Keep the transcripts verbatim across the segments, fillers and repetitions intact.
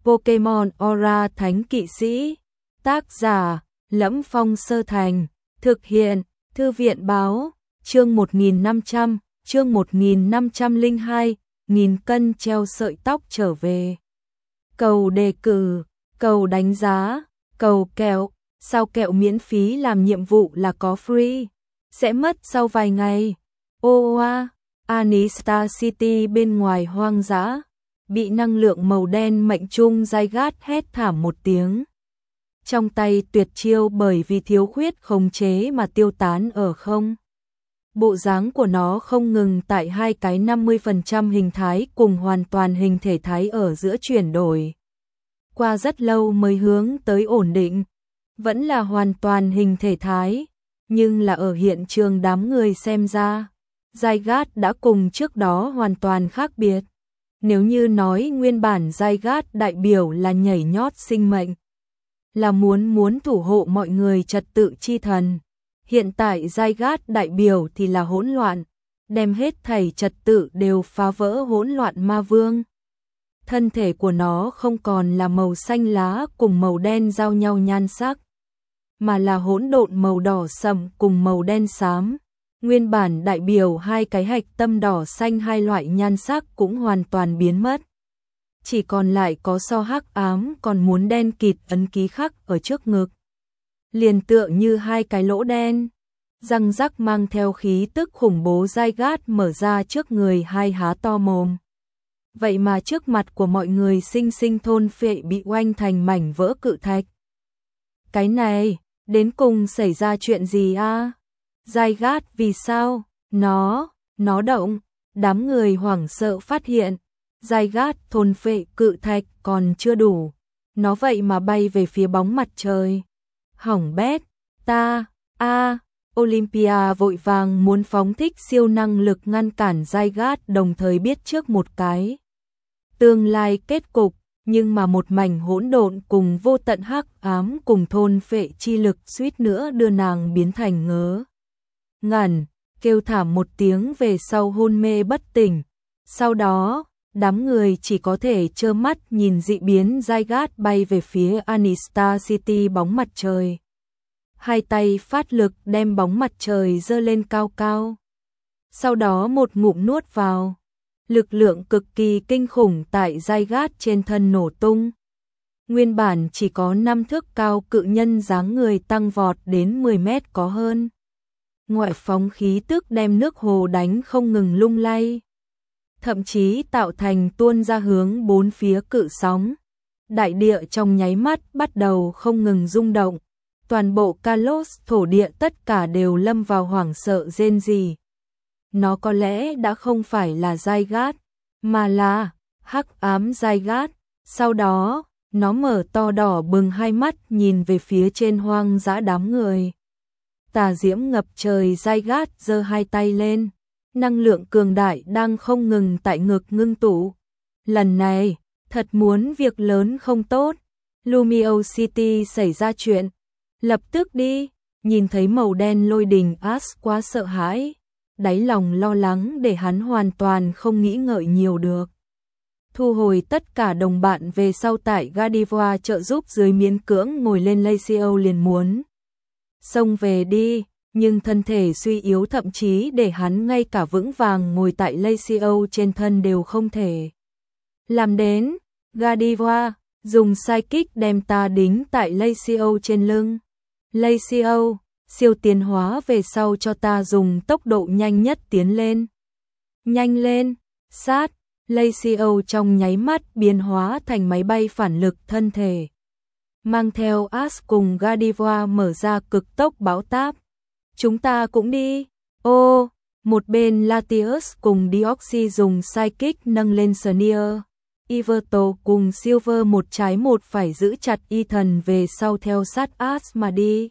Pokemon Aura Thánh Kỵ Sĩ. Tác giả: Lẫm Phong Sơ Thành. Thực hiện: Thư viện báo. Chương một nghìn năm trăm, chương một nghìn năm trăm lẻ hai, nghìn cân treo sợi tóc trở về. Cầu đề cử, cầu đánh giá, cầu kẹo. Sao kẹo miễn phí làm nhiệm vụ là có free? Sẽ mất sau vài ngày. Ô oa, Anistar City bên ngoài hoang dã, bị năng lượng màu đen mệnh trung Zygarde hét thảm một tiếng. Trong tay tuyệt chiêu bởi vì thiếu khuyết khống chế mà tiêu tán ở không. Bộ dáng của nó không ngừng tại hai cái năm mươi phần trăm hình thái cùng hoàn toàn hình thể thái ở giữa chuyển đổi. Qua rất lâu mới hướng tới ổn định, vẫn là hoàn toàn hình thể thái, nhưng là ở hiện trường đám người xem ra, Zygarde đã cùng trước đó hoàn toàn khác biệt. Nếu như nói nguyên bản Zygarde đại biểu là nhảy nhót sinh mệnh, là muốn muốn thủ hộ mọi người trật tự chi thần, hiện tại Zygarde đại biểu thì là hỗn loạn, đem hết thảy trật tự đều phá vỡ hỗn loạn ma vương. Thân thể của nó không còn là màu xanh lá cùng màu đen giao nhau nhan sắc, mà là hỗn độn màu đỏ sẫm cùng màu đen xám. Nguyên bản đại biểu hai cái hạch tâm đỏ xanh hai loại nhan sắc cũng hoàn toàn biến mất. Chỉ còn lại có so hắc ám còn muốn đen kịt ấn ký khắc ở trước ngực. Liền tựa như hai cái lỗ đen, răng rắc mang theo khí tức khủng bố. Zygarde mở ra trước người hai há to mồm. Vậy mà trước mặt của mọi người sinh sinh thôn phệ bị oanh thành mảnh vỡ cự thạch. Cái này, đến cùng xảy ra chuyện gì a? À? Zygarde vì sao? Nó, nó động. Đám người hoảng sợ phát hiện, Zygarde thôn phệ cự thạch còn chưa đủ. Nó vậy mà bay về phía bóng mặt trời. Hỏng bét, ta, a, Olympia vội vàng muốn phóng thích siêu năng lực ngăn cản Zygarde, đồng thời biết trước một cái tương lai kết cục, nhưng mà một mảnh hỗn độn cùng vô tận hắc ám cùng thôn phệ chi lực suýt nữa đưa nàng biến thành ngớ ngẩn, kêu thảm một tiếng về sau hôn mê bất tỉnh. Sau đó, đám người chỉ có thể trơ mắt nhìn dị biến Zygarde bay về phía Anistar City bóng mặt trời. Hai tay phát lực đem bóng mặt trời giơ lên cao cao. Sau đó một ngụm nuốt vào. Lực lượng cực kỳ kinh khủng tại Zygarde trên thân nổ tung. Nguyên bản chỉ có năm thước cao cự nhân dáng người tăng vọt đến mười mét có hơn. Ngoại phóng khí tức đem nước hồ đánh không ngừng lung lay. Thậm chí tạo thành tuôn ra hướng bốn phía cự sóng. Đại địa trong nháy mắt bắt đầu không ngừng rung động. Toàn bộ Kalos thổ địa tất cả đều lâm vào hoảng sợ rên rỉ. Nó có lẽ đã không phải là Zygarde, mà là hắc ám Zygarde. Sau đó, nó mở to đỏ bừng hai mắt nhìn về phía trên hoang dã đám người. Tà diễm ngập trời. Zygarde giơ hai tay lên. Năng lượng cường đại đang không ngừng tại ngực ngưng tụ. Lần này, thật muốn việc lớn không tốt. Lumio City xảy ra chuyện. Lập tức đi. Nhìn thấy màu đen lôi đình, Ash quá sợ hãi. Đáy lòng lo lắng để hắn hoàn toàn không nghĩ ngợi nhiều được. Thu hồi tất cả đồng bạn về sau tại Gardevoir trợ giúp dưới miễn cưỡng ngồi lên Lacio liền muốn xông về đi, nhưng thân thể suy yếu thậm chí để hắn ngay cả vững vàng ngồi tại Lacio trên thân đều không thể làm đến. Gardevoir, dùng Psychic đem ta đính tại Lacio trên lưng. Lacio, siêu tiến hóa về sau cho ta dùng tốc độ nhanh nhất tiến lên. Nhanh lên, sát. Lacio trong nháy mắt biến hóa thành máy bay phản lực thân thể. Mang theo Ash cùng Gardevoir mở ra cực tốc bão táp. Chúng ta cũng đi. Ô, một bên Latios cùng Deoxy dùng Psychic nâng lên Sneer. Everto cùng Silver một trái một phải giữ chặt Ethan về sau theo sát Ash mà đi.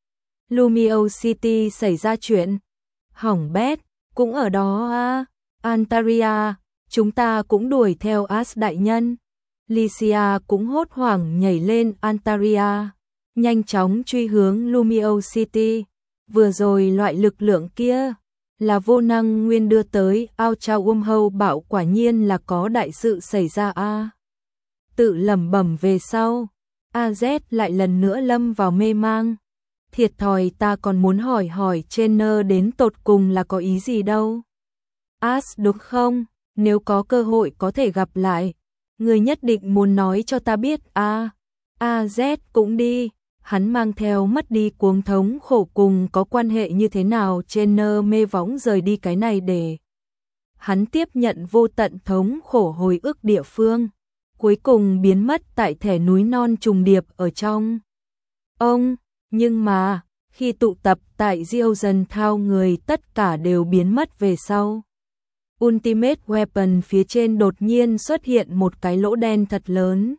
Lumio City xảy ra chuyện. Hỏng bét, cũng ở đó à. Antaria, chúng ta cũng đuổi theo Ash đại nhân. Lycia cũng hốt hoảng nhảy lên Antaria, nhanh chóng truy hướng Lumio City. Vừa rồi loại lực lượng kia là vô năng nguyên đưa tới. Ao Trao Um Hâu bảo quả nhiên là có đại sự xảy ra a. À. tự lẩm bẩm về sau. a zét lại lần nữa lâm vào mê mang. Thiệt thòi, ta còn muốn hỏi hỏi trainer đến tột cùng là có ý gì đâu. As đúng không? Nếu có cơ hội có thể gặp lại, người nhất định muốn nói cho ta biết a. a zét cũng đi. Hắn mang theo mất đi cuống thống khổ cùng có quan hệ như thế nào trainer mê võng rời đi cái này để hắn tiếp nhận vô tận thống khổ hồi ức địa phương, cuối cùng biến mất tại thẻ núi non trùng điệp ở trong. Ông, nhưng mà, khi tụ tập tại Diozan Thao người tất cả đều biến mất về sau. Ultimate Weapon phía trên đột nhiên xuất hiện một cái lỗ đen thật lớn.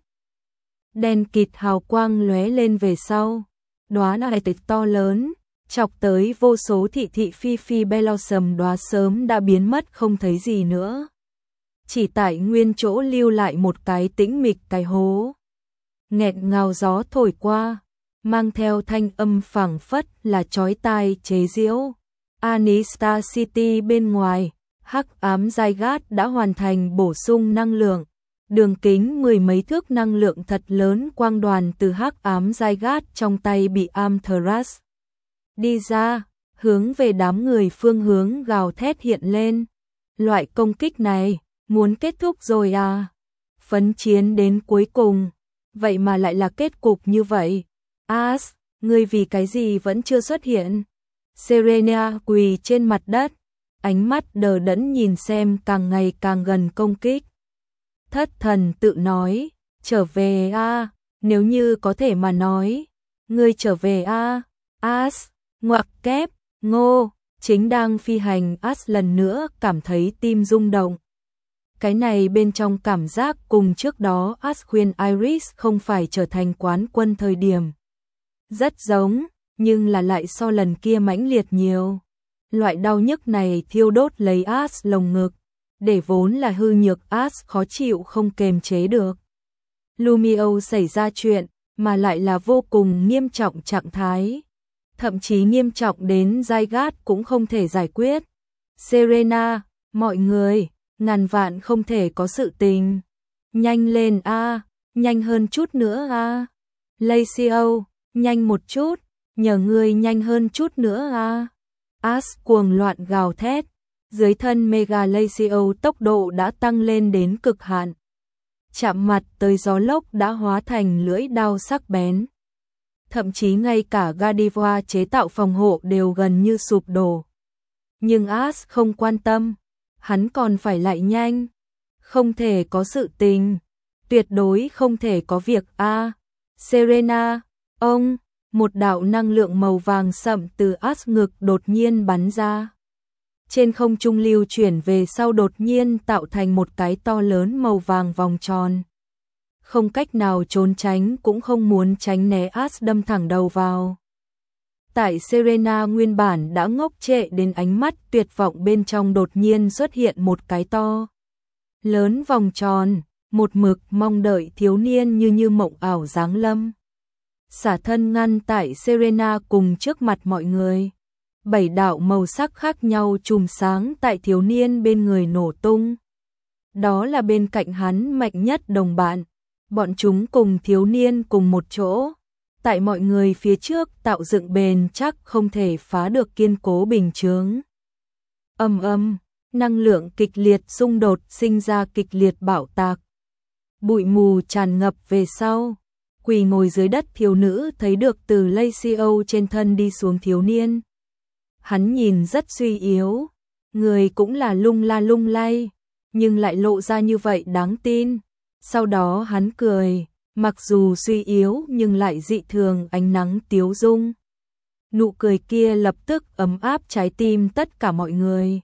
Đen kịt hào quang lóe lên về sau, đóa nải tịch to lớn, chọc tới vô số thị thị phi phi Blossom đóa sớm đã biến mất không thấy gì nữa. Chỉ tại nguyên chỗ lưu lại một cái tĩnh mịch cái hố. Nghẹn ngào gió thổi qua, mang theo thanh âm phảng phất là chói tai chế giễu. Anistar City bên ngoài, hắc ám Zygarde đã hoàn thành bổ sung năng lượng. Đường kính mười mấy thước năng lượng thật lớn quang đoàn từ hắc ám Zygarde trong tay bị Amtheras đi ra, hướng về đám người phương hướng gào thét hiện lên. Loại công kích này, muốn kết thúc rồi à? Phấn chiến đến cuối cùng, vậy mà lại là kết cục như vậy. As, ngươi vì cái gì vẫn chưa xuất hiện? Serena quỳ trên mặt đất, ánh mắt đờ đẫn nhìn xem càng ngày càng gần công kích. Thất thần tự nói, trở về a, nếu như có thể mà nói, ngươi trở về a. As, ngoặc kép, ngô, chính đang phi hành As lần nữa cảm thấy tim rung động. Cái này bên trong cảm giác cùng trước đó As khuyên Iris không phải trở thành quán quân thời điểm. Rất giống, nhưng là lại so lần kia mãnh liệt nhiều. Loại đau nhức này thiêu đốt lấy As lồng ngực, để vốn là hư nhược As khó chịu không kềm chế được. Lumio xảy ra chuyện, mà lại là vô cùng nghiêm trọng trạng thái. Thậm chí nghiêm trọng đến Zygarde cũng không thể giải quyết. Serena, mọi người, ngàn vạn không thể có sự tình. Nhanh lên a, nhanh hơn chút nữa a. Lacio, nhanh một chút, nhờ ngươi nhanh hơn chút nữa a. As cuồng loạn gào thét, dưới thân Mega Lacio tốc độ đã tăng lên đến cực hạn. Chạm mặt tới gió lốc đã hóa thành lưỡi đao sắc bén. Thậm chí ngay cả Gardevoir chế tạo phòng hộ đều gần như sụp đổ. Nhưng As không quan tâm, hắn còn phải lại nhanh. Không thể có sự tình, tuyệt đối không thể có việc a. À, Serena, ông, một đạo năng lượng màu vàng sậm từ As ngực đột nhiên bắn ra. Trên không trung lưu chuyển về sau đột nhiên tạo thành một cái to lớn màu vàng vòng tròn. Không cách nào trốn tránh cũng không muốn tránh né As đâm thẳng đầu vào. Tại Serena nguyên bản đã ngốc trệ đến ánh mắt tuyệt vọng bên trong đột nhiên xuất hiện một cái to lớn vòng tròn, một mực mong đợi thiếu niên như như mộng ảo giáng lâm. Xả thân ngăn tại Serena cùng trước mặt mọi người. Bảy đạo màu sắc khác nhau chùm sáng tại thiếu niên bên người nổ tung. Đó là bên cạnh hắn mạnh nhất đồng bạn. Bọn chúng cùng thiếu niên cùng một chỗ. Tại mọi người phía trước tạo dựng bền chắc không thể phá được kiên cố bình chướng. Âm âm, năng lượng kịch liệt xung đột sinh ra kịch liệt bạo tạc. Bụi mù tràn ngập về sau. Quỳ ngồi dưới đất thiếu nữ thấy được từ Lacio trên thân đi xuống thiếu niên. Hắn nhìn rất suy yếu, người cũng là lung la lung lay, nhưng lại lộ ra như vậy đáng tin. Sau đó hắn cười, mặc dù suy yếu nhưng lại dị thường ánh nắng tiếu dung. Nụ cười kia lập tức ấm áp trái tim tất cả mọi người.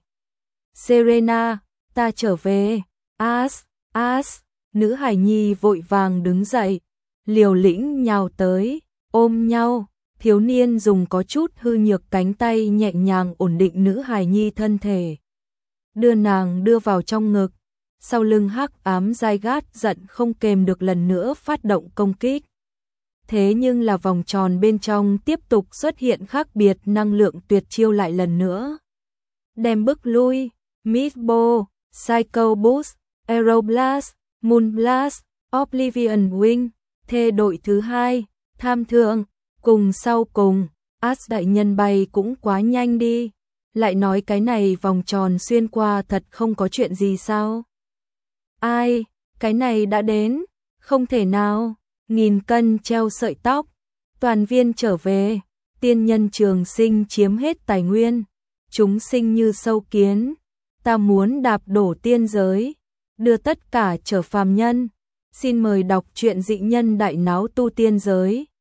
Serena, ta trở về. As, As, nữ hài nhi vội vàng đứng dậy, liều lĩnh nhào tới, ôm nhau. Thiếu niên dùng có chút hư nhược cánh tay nhẹ nhàng ổn định nữ hài nhi thân thể, đưa nàng đưa vào trong ngực. Sau lưng hắc ám Zygarde giận không kềm được lần nữa phát động công kích. Thế nhưng là vòng tròn bên trong tiếp tục xuất hiện khác biệt năng lượng tuyệt chiêu lại lần nữa. Đem bức lui, Mistball, Psycho Boost, Aeroblast, Moonblast, Oblivion Wing, thê đội thứ hai, tham thượng, cùng sau cùng, As đại nhân bay cũng quá nhanh đi, lại nói cái này vòng tròn xuyên qua thật không có chuyện gì sao? Ai, cái này đã đến, không thể nào, nghìn cân treo sợi tóc, toàn viên trở về, tiên nhân trường sinh chiếm hết tài nguyên, chúng sinh như sâu kiến, ta muốn đạp đổ tiên giới, đưa tất cả trở phàm nhân. Xin mời đọc truyện Dị Nhân Đại Náo Tu Tiên Giới.